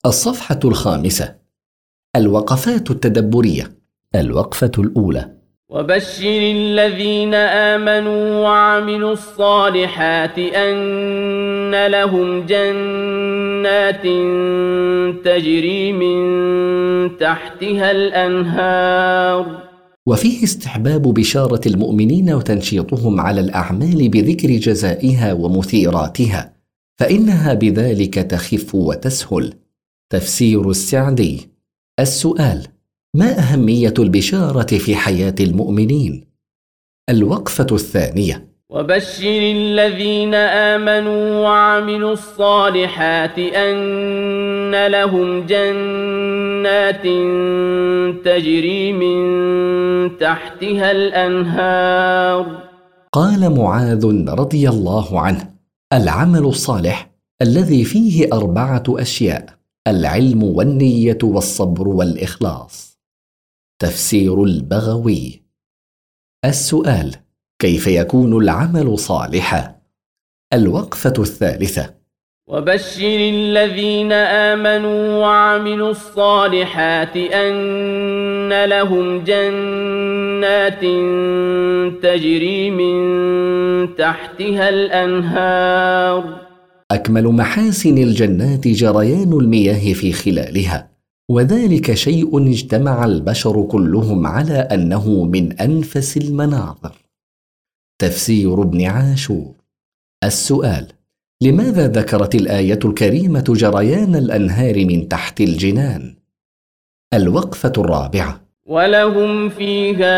الصفحة 5. الوقفات التدبرية. الوقفة الأولى: وبشر الذين آمنوا وعملوا الصالحات أن لهم جنات تجري من تحتها الأنهار. وفيه استحباب بشارة المؤمنين وتنشيطهم على الأعمال بذكر جزائها ومثيراتها، فإنها بذلك تخف وتسهل. تفسير السعدي. السؤال: ما أهمية البشارة في حياة المؤمنين؟ الوقفة الثانية: وبشر الذين آمنوا وعملوا الصالحات أن لهم جنات تجري من تحتها الأنهار. قال معاذ رضي الله عنه: العمل الصالح الذي فيه 4 أشياء: العلم والنية والصبر والإخلاص. تفسير البغوي. السؤال: كيف يكون العمل صالحا؟ الوقفة الثالثة: وبشر الذين آمنوا وعملوا الصالحات أن لهم جنات تجري من تحتها الأنهار. أكمل محاسن الجنات جريان المياه في خلالها، وذلك شيء اجتمع البشر كلهم على أنه من أنفس المناظر. تفسير ابن عاشور. السؤال: لماذا ذكرت الآية الكريمة جريان الأنهار من تحت الجنان؟ الوقفة الرابعة: ولهم فيها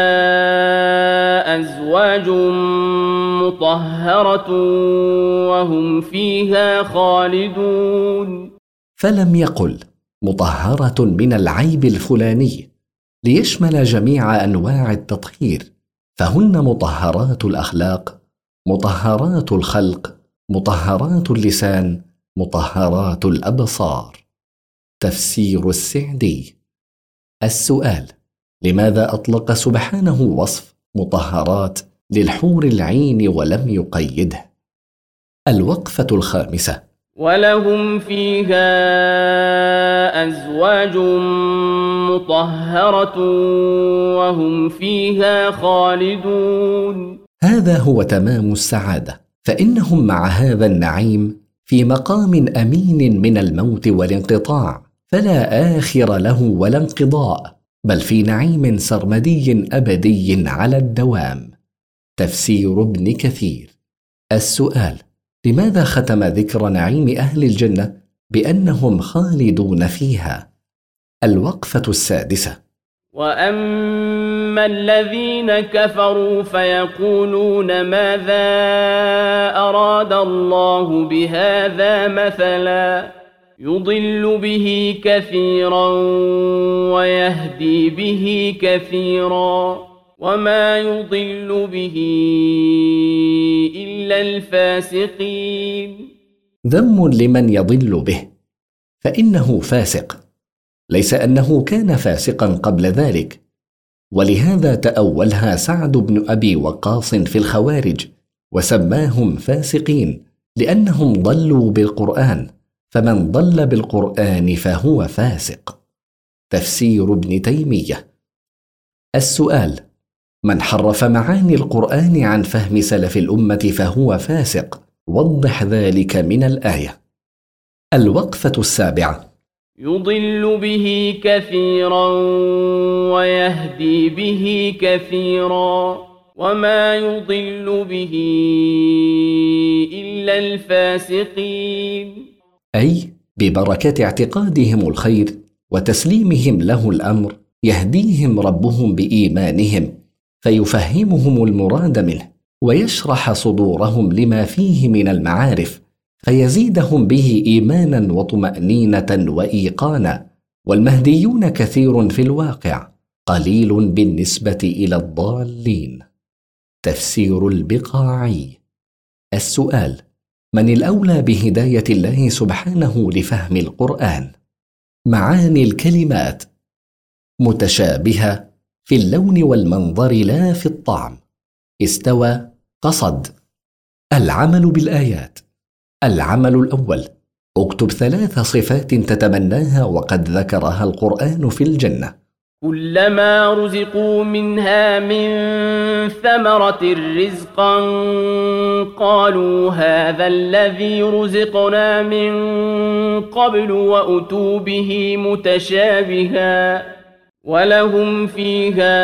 أزواج مطهرة وهم فيها خالدون. فلم يقل مطهرة من العيب الفلاني ليشمل جميع أنواع التطهير، فهن مطهرات الأخلاق، مطهرات الخلق، مطهرات اللسان، مطهرات الأبصار. تفسير السعدي. السؤال: لماذا أطلق سبحانه وصف مطهرات للحور العين ولم يقيده؟ الوقفة الخامسة: ولهم فيها أزواج مطهرة وهم فيها خالدون. هذا هو تمام السعادة، فإنهم مع هذا النعيم في مقام أمين من الموت والانقطاع، فلا آخر له ولا انقضاء، بل في نعيم سرمدي أبدي على الدوام. تفسير ابن كثير. السؤال: لماذا ختم ذكر نعيم أهل الجنة بأنهم خالدون فيها؟ الوقفة السادسة: وأما الذين كفروا فيقولون ماذا أراد الله بهذا مثلا يضل به كثيرا ويهدي به كثيرا وما يضل به إلا الفاسقين. ذم لمن يضل به، فإنه فاسق، ليس أنه كان فاسقا قبل ذلك، ولهذا تأولها سعد بن أبي وقاص في الخوارج وسماهم فاسقين لأنهم ضلوا بالقرآن، فمن ضل بالقرآن فهو فاسق. تفسير ابن تيمية. السؤال: من حرف معاني القرآن عن فهم سلف الأمة فهو فاسق، وضح ذلك من الآية. الوقفة السابعة: يضل به كثيرا ويهدي به كثيرا وما يضل به إلا الفاسقين. أي ببركة اعتقادهم الخير وتسليمهم له الأمر يهديهم ربهم بإيمانهم، فيفهمهم المراد منه ويشرح صدورهم لما فيه من المعارف، فيزيدهم به إيمانا وطمأنينة وإيقانا. والمهديون كثير في الواقع، قليل بالنسبة إلى الضالين. تفسير البقاعي. السؤال: من الأولى بهداية الله سبحانه لفهم القرآن؟ معاني الكلمات: متشابهة في اللون والمنظر لا في الطعم. استوى، قصد. العمل بالآيات: العمل الأول اكتب 3 صفات تتمناها وقد ذكرها القرآن في الجنة. كلما رزقوا منها من ثمرة رزقا قالوا هذا الذي رزقنا من قبل وأتوا به متشابها ولهم فيها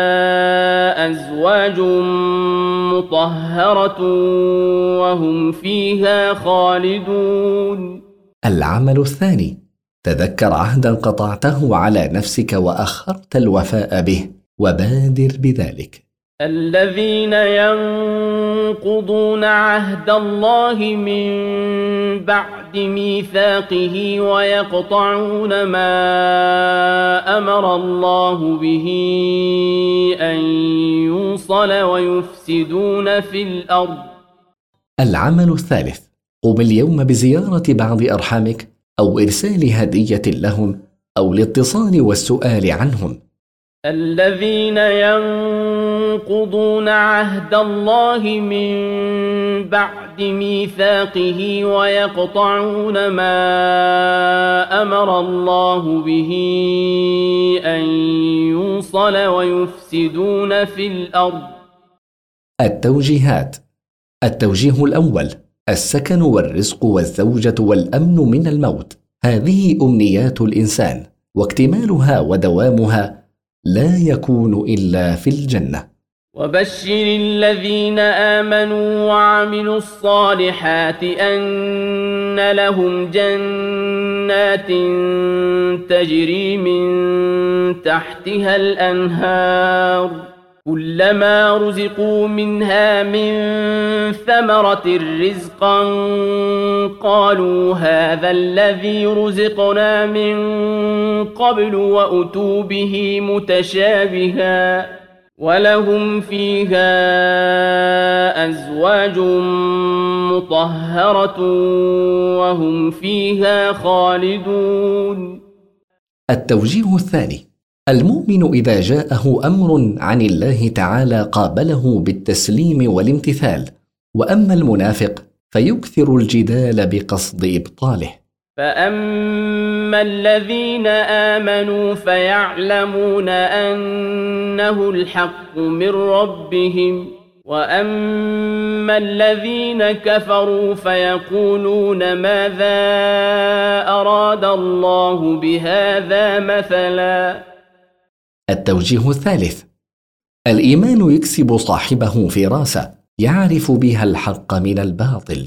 أزواج مطهرة وهم فيها خالدون. العمل الثاني: تذكر عهدا قطعته على نفسك وأخرت الوفاء به وبادر بذلك. الذين ينقضون عهد الله من بعد ميثاقه ويقطعون ما أمر الله به أن يوصل ويفسدون في الأرض. العمل الثالث: قم اليوم بزيارة بعض أرحامك أو إرسال هدية لهم أو الاتصال والسؤال عنهم. الذين ينقضون عهد الله من بعد ميثاقه ويقطعون ما أمر الله به أن يوصل ويفسدون في الأرض. التوجيهات: التوجيه الأول: السكن والرزق والزوجة والأمن من الموت، هذه أمنيات الإنسان واكتمالها ودوامها لا يكون إلا في الجنة. وبشر الذين آمنوا وعملوا الصالحات أن لهم جنات تجري من تحتها الأنهار كلما رزقوا منها من ثمرة رزقا قالوا هذا الذي رزقنا من قبل وأتوا به متشابها ولهم فيها أزواج مطهرة وهم فيها خالدون. التوجيه الثاني: المؤمن إذا جاءه أمر عن الله تعالى قابله بالتسليم والامتثال، وأما المنافق فيكثر الجدال بقصد إبطاله. فأما الذين آمنوا فيعلمون أنه الحق من ربهم وأما الذين كفروا فيقولون ماذا أراد الله بهذا مثلا. التوجيه الثالث: الإيمان يكسب صاحبه فراسة يعرف بها الحق من الباطل.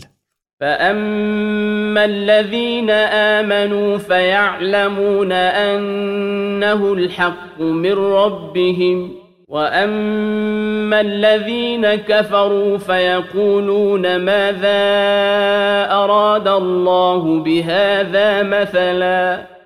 فأما الذين آمنوا فيعلمون أنه الحق من ربهم وأما الذين كفروا فيقولون ماذا أراد الله بهذا مثلا.